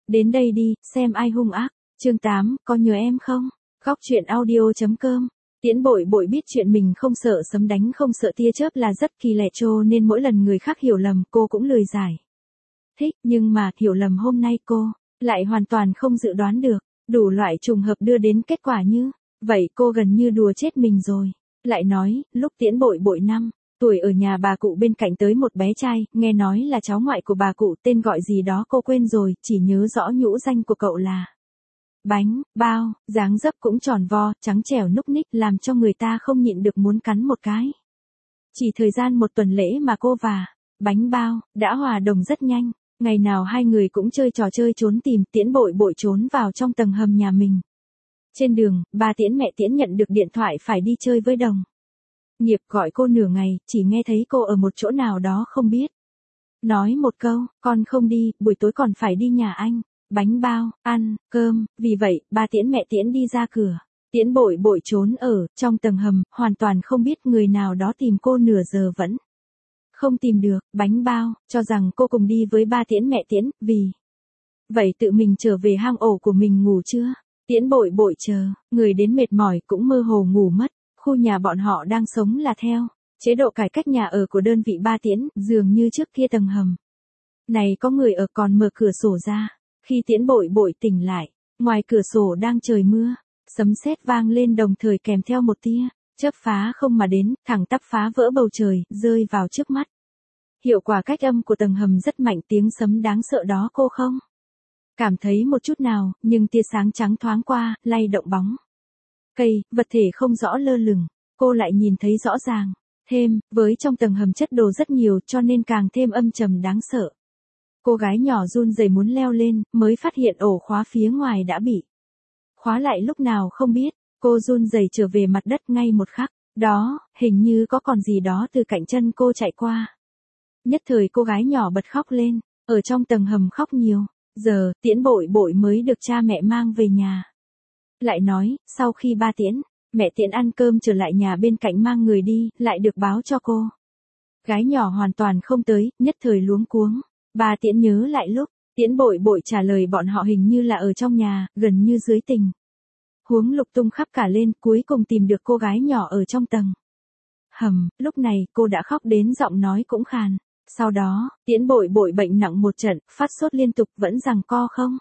Đến đây đi, xem ai hung ác. Chương 8, có nhớ em không? Góc truyện audio.com. Tiễn Bội Bội biết chuyện mình không sợ sấm đánh không sợ tia chớp là rất kỳ lạ trô nên mỗi lần người khác hiểu lầm cô cũng lười giải thích, nhưng mà hiểu lầm hôm nay cô lại hoàn toàn không dự đoán được, đủ loại trùng hợp đưa đến kết quả như vậy. Cô gần như đùa chết mình rồi. Lại nói, lúc Tiễn Bội Bội 5 tuổi ở nhà bà cụ bên cạnh tới một bé trai, nghe nói là cháu ngoại của bà cụ, tên gọi gì đó cô quên rồi, chỉ nhớ rõ nhũ danh của cậu là Bánh Bao, dáng dấp cũng tròn vo, trắng trẻo núc ních làm cho người ta không nhịn được muốn cắn một cái. Chỉ thời gian một tuần lễ mà cô và Bánh Bao đã hòa đồng rất nhanh, ngày nào hai người cũng chơi trò chơi trốn tìm. Tiễn Bội Bội trốn vào trong tầng hầm nhà mình. Trên đường, ba Tiễn mẹ Tiễn nhận được điện thoại phải đi chơi với đồng nghiệp, gọi cô nửa ngày, chỉ nghe thấy cô ở một chỗ nào đó không biết. Nói một câu, con không đi, buổi tối còn phải đi nhà anh Bánh Bao, ăn cơm. Vì vậy, ba Tiễn mẹ Tiễn đi ra cửa. Tiễn Bội Bội trốn ở trong tầng hầm, hoàn toàn không biết người nào đó tìm cô nửa giờ vẫn không tìm được. Bánh Bao cho rằng cô cùng đi với ba Tiễn mẹ Tiễn, vì vậy tự mình trở về hang ổ của mình ngủ trưa. Tiễn Bội Bội chờ, người đến mệt mỏi cũng mơ hồ ngủ mất. Khu nhà bọn họ đang sống là theo chế độ cải cách nhà ở của đơn vị ba Tiễn, dường như trước kia tầng hầm này có người ở còn mở cửa sổ ra. Khi Tiễn Bội Bội tỉnh lại, ngoài cửa sổ đang trời mưa, sấm sét vang lên đồng thời kèm theo một tia chớp phá không mà đến, thẳng tắp phá vỡ bầu trời, rơi vào trước mắt. Hiệu quả cách âm của tầng hầm rất mạnh, tiếng sấm đáng sợ đó cô không cảm thấy một chút nào, nhưng tia sáng trắng thoáng qua, lay động bóng cây, vật thể không rõ lơ lửng, cô lại nhìn thấy rõ ràng. Thêm, với trong tầng hầm chất đồ rất nhiều cho nên càng thêm âm trầm đáng sợ. Cô gái nhỏ run rẩy muốn leo lên, mới phát hiện ổ khóa phía ngoài đã bị khóa lại lúc nào không biết. Cô run rẩy trở về mặt đất ngay một khắc đó, hình như có còn gì đó từ cạnh chân cô chạy qua. Nhất thời cô gái nhỏ bật khóc lên, ở trong tầng hầm khóc nhiều giờ, Tiễn Bội Bội mới được cha mẹ mang về nhà. Lại nói, sau khi ba Tiễn mẹ Tiễn ăn cơm trở lại nhà bên cạnh mang người đi, lại được báo cho cô gái nhỏ hoàn toàn không tới, nhất thời luống cuống. Ba Tiễn nhớ lại lúc Tiễn Bội Bội trả lời bọn họ hình như là ở trong nhà, gần như dưới tình huống lục tung khắp cả lên, cuối cùng tìm được cô gái nhỏ ở trong tầng hầm. Lúc này cô đã khóc đến giọng nói cũng khàn. Sau đó, Tiễn Bội Bội bệnh nặng một trận, phát sốt liên tục, vẫn giằng co không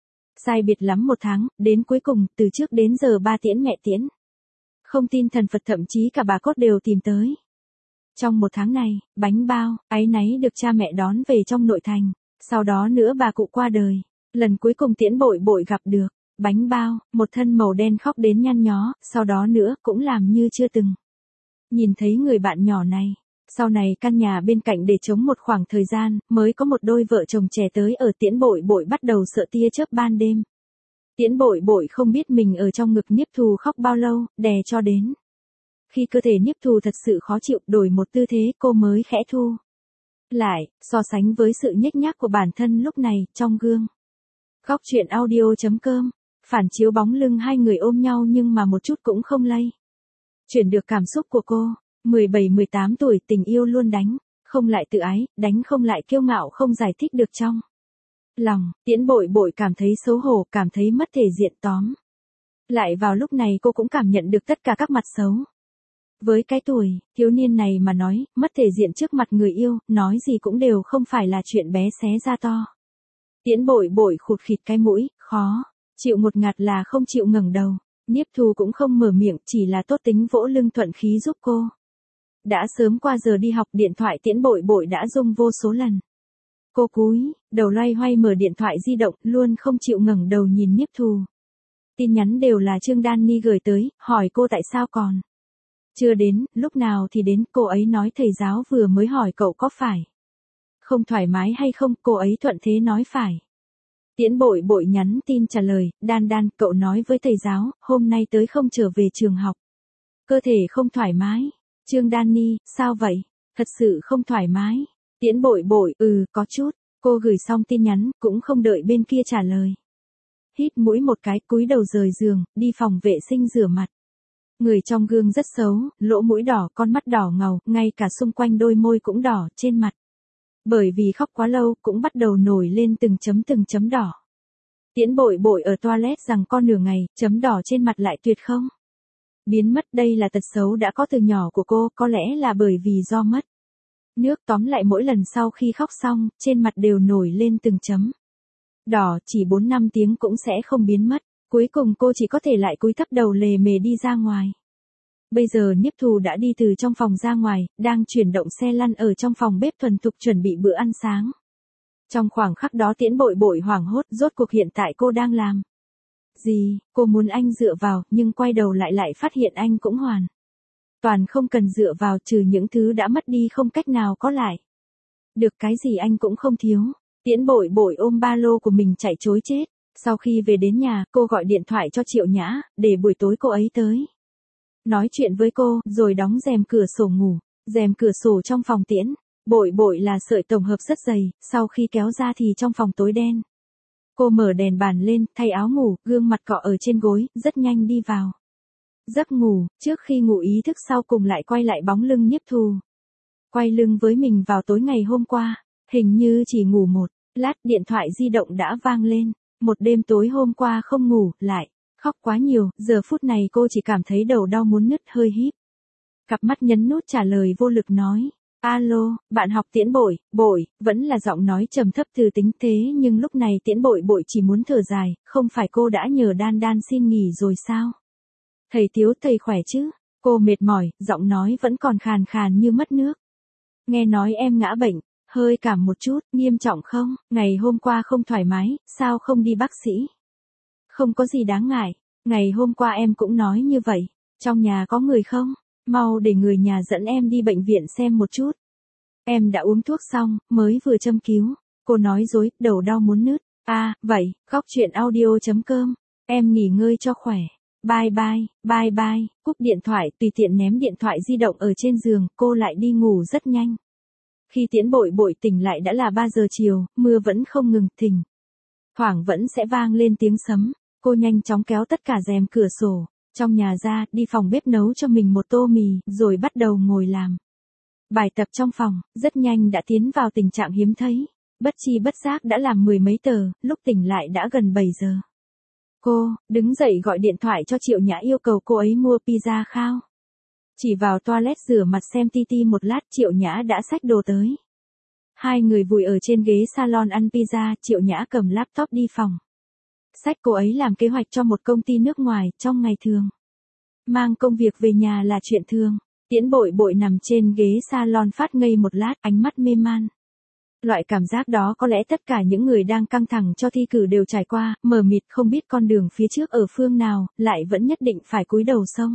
sai biệt lắm 1 tháng, đến cuối cùng, từ trước đến giờ ba Tiễn mẹ Tiễn không tin thần Phật, thậm chí cả bà cốt đều tìm tới. Trong 1 tháng này, Bánh Bao áy náy được cha mẹ đón về trong nội thành. Sau đó nữa bà cụ qua đời. Lần cuối cùng Tiễn Bội Bội gặp được Bánh Bao, một thân màu đen khóc đến nhăn nhó, sau đó nữa cũng làm như chưa từng nhìn thấy người bạn nhỏ này. Sau này căn nhà bên cạnh để trống một khoảng thời gian, mới có một đôi vợ chồng trẻ tới ở. Tiễn Bội Bội bắt đầu sợ tia chớp ban đêm. Tiễn Bội Bội không biết mình ở trong ngực Niếp Thù khóc bao lâu, đè cho đến khi cơ thể Niếp Thù thật sự khó chịu, đổi một tư thế cô mới khẽ thu lại, so sánh với sự nhếch nhác của bản thân lúc này, trong gương. Góc truyện audio.com, phản chiếu bóng lưng hai người ôm nhau nhưng mà một chút cũng không lay chuyển được cảm xúc của cô. 17-18 tuổi, tình yêu luôn đánh không lại tự ái, đánh không lại kiêu ngạo, không giải thích được trong lòng. Tiễn Bội Bội cảm thấy xấu hổ, cảm thấy mất thể diện. Tóm lại vào lúc này cô cũng cảm nhận được tất cả các mặt xấu. Với cái tuổi thiếu niên này mà nói, mất thể diện trước mặt người yêu, nói gì cũng đều không phải là chuyện bé xé ra to. Tiễn Bội Bội khụt khịt cái mũi, khó chịu một ngạt là không chịu ngẩng đầu. Niếp Thù cũng không mở miệng, chỉ là tốt tính vỗ lưng thuận khí giúp cô. Đã sớm qua giờ đi học, điện thoại Tiễn Bội Bội đã rung vô số lần. Cô cúi đầu loay hoay mở điện thoại di động, luôn không chịu ngẩng đầu nhìn Niếp Thù. Tin nhắn đều là Trương Danny gửi tới, hỏi cô tại sao còn chưa đến, lúc nào thì đến. Cô ấy nói thầy giáo vừa mới hỏi cậu có phải không thoải mái hay không, cô ấy thuận thế nói phải. Tiễn Bội Bội nhắn tin trả lời, Đan Đan, cậu nói với thầy giáo, hôm nay tới không trở về trường học. Cơ thể không thoải mái. Trương Danny, sao vậy? Thật sự không thoải mái. Tiễn Bội Bội, có chút. Cô gửi xong tin nhắn, cũng không đợi bên kia trả lời. Hít mũi một cái, cúi đầu rời giường, đi phòng vệ sinh rửa mặt. Người trong gương rất xấu, lỗ mũi đỏ, con mắt đỏ ngầu, ngay cả xung quanh đôi môi cũng đỏ, trên mặt bởi vì khóc quá lâu cũng bắt đầu nổi lên từng chấm đỏ. Tiễn Bội Bội ở toilet rằng con nửa ngày, chấm đỏ trên mặt lại tuyệt không. Biến mất, đây là tật xấu đã có từ nhỏ của cô, có lẽ là bởi vì do mất nước, tóm lại mỗi lần sau khi khóc xong, trên mặt đều nổi lên từng chấm đỏ, chỉ 4-5 tiếng cũng sẽ không biến mất. Cuối cùng cô chỉ có thể lại cúi thấp đầu lề mề đi ra ngoài. Bây giờ Niếp Thù đã đi từ trong phòng ra ngoài, đang chuyển động xe lăn ở trong phòng bếp thuần thục chuẩn bị bữa ăn sáng. Trong khoảng khắc đó Tiễn Bội Bội hoảng hốt, rốt cuộc hiện tại cô đang làm gì? Cô muốn anh dựa vào, nhưng quay đầu lại phát hiện anh cũng hoàn toàn không cần dựa vào, trừ những thứ đã mất đi không cách nào có lại được, cái gì anh cũng không thiếu. Tiễn Bội Bội ôm ba lô của mình chạy trối chết. Sau khi về đến nhà, cô gọi điện thoại cho Triệu Nhã, để buổi tối cô ấy tới nói chuyện với cô, rồi đóng rèm cửa sổ ngủ. Rèm cửa sổ trong phòng Tiễn Bội Bội là sợi tổng hợp rất dày, sau khi kéo ra thì trong phòng tối đen. Cô mở đèn bàn lên, thay áo ngủ, gương mặt cọ ở trên gối, rất nhanh đi vào giấc ngủ. Trước khi ngủ ý thức sau cùng lại quay lại bóng lưng Niếp Thù. Quay lưng với mình vào tối ngày hôm qua, hình như chỉ ngủ một lát, điện thoại di động đã vang lên. Một đêm tối hôm qua không ngủ, lại khóc quá nhiều, giờ phút này cô chỉ cảm thấy đầu đau muốn nứt, hơi híp cặp mắt nhấn nút trả lời vô lực nói. Alo, bạn học Tiễn Bội Bội, vẫn là giọng nói trầm thấp từ tính, thế nhưng lúc này Tiễn Bội Bội chỉ muốn thở dài, không phải cô đã nhờ Đan Đan xin nghỉ rồi sao? Thầy Tiếu, thầy khỏe chứ? Cô mệt mỏi, giọng nói vẫn còn khàn khàn như mất nước. Nghe nói em ngã bệnh, hơi cảm một chút, nghiêm trọng không? Ngày hôm qua không thoải mái, sao không đi bác sĩ? Không có gì đáng ngại, ngày hôm qua em cũng nói như vậy. Trong nhà có người không? Mau để người nhà dẫn em đi bệnh viện xem một chút. Em đã uống thuốc xong, mới vừa châm cứu. Cô nói dối, đầu đau muốn nứt. À, vậy, Góc Chuyện Audio.com. Em nghỉ ngơi cho khỏe. Bye bye, bye bye. Cúp điện thoại, tùy tiện ném điện thoại di động ở trên giường, cô lại đi ngủ rất nhanh. Khi Tiễn Bội Bội tỉnh lại đã là 3 giờ chiều, mưa vẫn không ngừng, thỉnh thoảng vẫn sẽ vang lên tiếng sấm. Cô nhanh chóng kéo tất cả rèm cửa sổ trong nhà ra, đi phòng bếp nấu cho mình một tô mì, rồi bắt đầu ngồi làm bài tập trong phòng. Rất nhanh đã tiến vào tình trạng hiếm thấy. Bất chi bất giác đã làm 10 mấy tờ, lúc tỉnh lại đã gần 7 giờ. Cô đứng dậy gọi điện thoại cho Triệu Nhã yêu cầu cô ấy mua pizza khao. Chỉ vào toilet rửa mặt xem TT một lát, Triệu Nhã đã xách đồ tới. Hai người vùi ở trên ghế salon ăn pizza, Triệu Nhã cầm laptop đi phòng sách. Cô ấy làm kế hoạch cho một công ty nước ngoài, trong ngày thường mang công việc về nhà là chuyện thường. Tiễn Bội Bội nằm trên ghế salon phát ngây một lát, ánh mắt mê man. Loại cảm giác đó có lẽ tất cả những người đang căng thẳng cho thi cử đều trải qua, mờ mịt không biết con đường phía trước ở phương nào, lại vẫn nhất định phải cúi đầu xông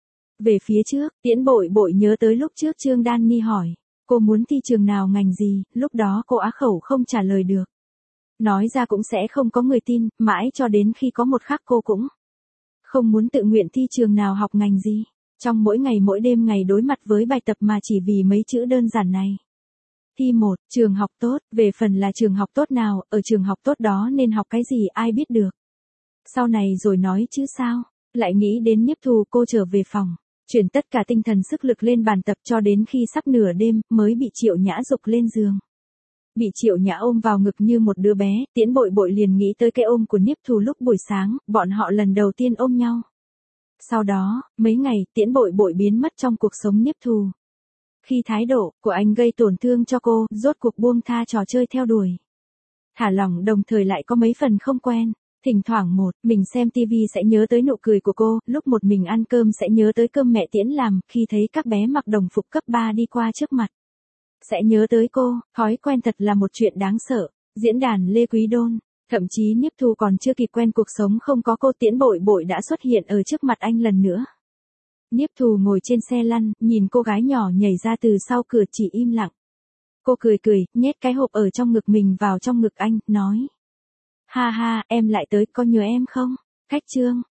về phía trước. Tiễn Bội Bội nhớ tới lúc trước Trương Đan Ni hỏi cô muốn thi trường nào, ngành gì, lúc đó cô á khẩu không trả lời được. Nói ra cũng sẽ không có người tin, mãi cho đến khi có một khắc cô cũng không muốn tự nguyện thi trường nào, học ngành gì. Trong mỗi ngày mỗi đêm ngày đối mặt với bài tập mà chỉ vì mấy chữ đơn giản này. Thi 1, trường học tốt, về phần là trường học tốt nào, ở trường học tốt đó nên học cái gì ai biết được. Sau này rồi nói chứ sao, lại nghĩ đến Niếp Thù. Cô trở về phòng, chuyển tất cả tinh thần sức lực lên bàn tập cho đến khi sắp nửa đêm, mới bị Triệu Nhã giục lên giường. Bị Triệu Nhã ôm vào ngực như một đứa bé, Tiễn Bội Bội liền nghĩ tới cái ôm của Niếp Thù lúc buổi sáng, bọn họ lần đầu tiên ôm nhau. Sau đó, mấy ngày, Tiễn Bội Bội biến mất trong cuộc sống Niếp Thù. Khi thái độ của anh gây tổn thương cho cô, rốt cuộc buông tha trò chơi theo đuổi. Thả lỏng đồng thời lại có mấy phần không quen. Thỉnh thoảng mình xem TV sẽ nhớ tới nụ cười của cô, lúc một mình ăn cơm sẽ nhớ tới cơm mẹ Tiễn làm, khi thấy các bé mặc đồng phục cấp 3 đi qua trước mặt sẽ nhớ tới cô. Thói quen thật là một chuyện đáng sợ. Diễn đàn Lê Quý Đôn. Thậm chí Niếp Thù còn chưa kịp quen cuộc sống không có cô, Tiễn Bội Bội đã xuất hiện ở trước mặt anh lần nữa. Niếp Thù ngồi trên xe lăn, nhìn cô gái nhỏ nhảy ra từ sau cửa, chỉ im lặng. Cô cười cười, nhét cái hộp ở trong ngực mình vào trong ngực anh, nói. Ha ha, em lại tới, có nhớ em không? Khách Trương,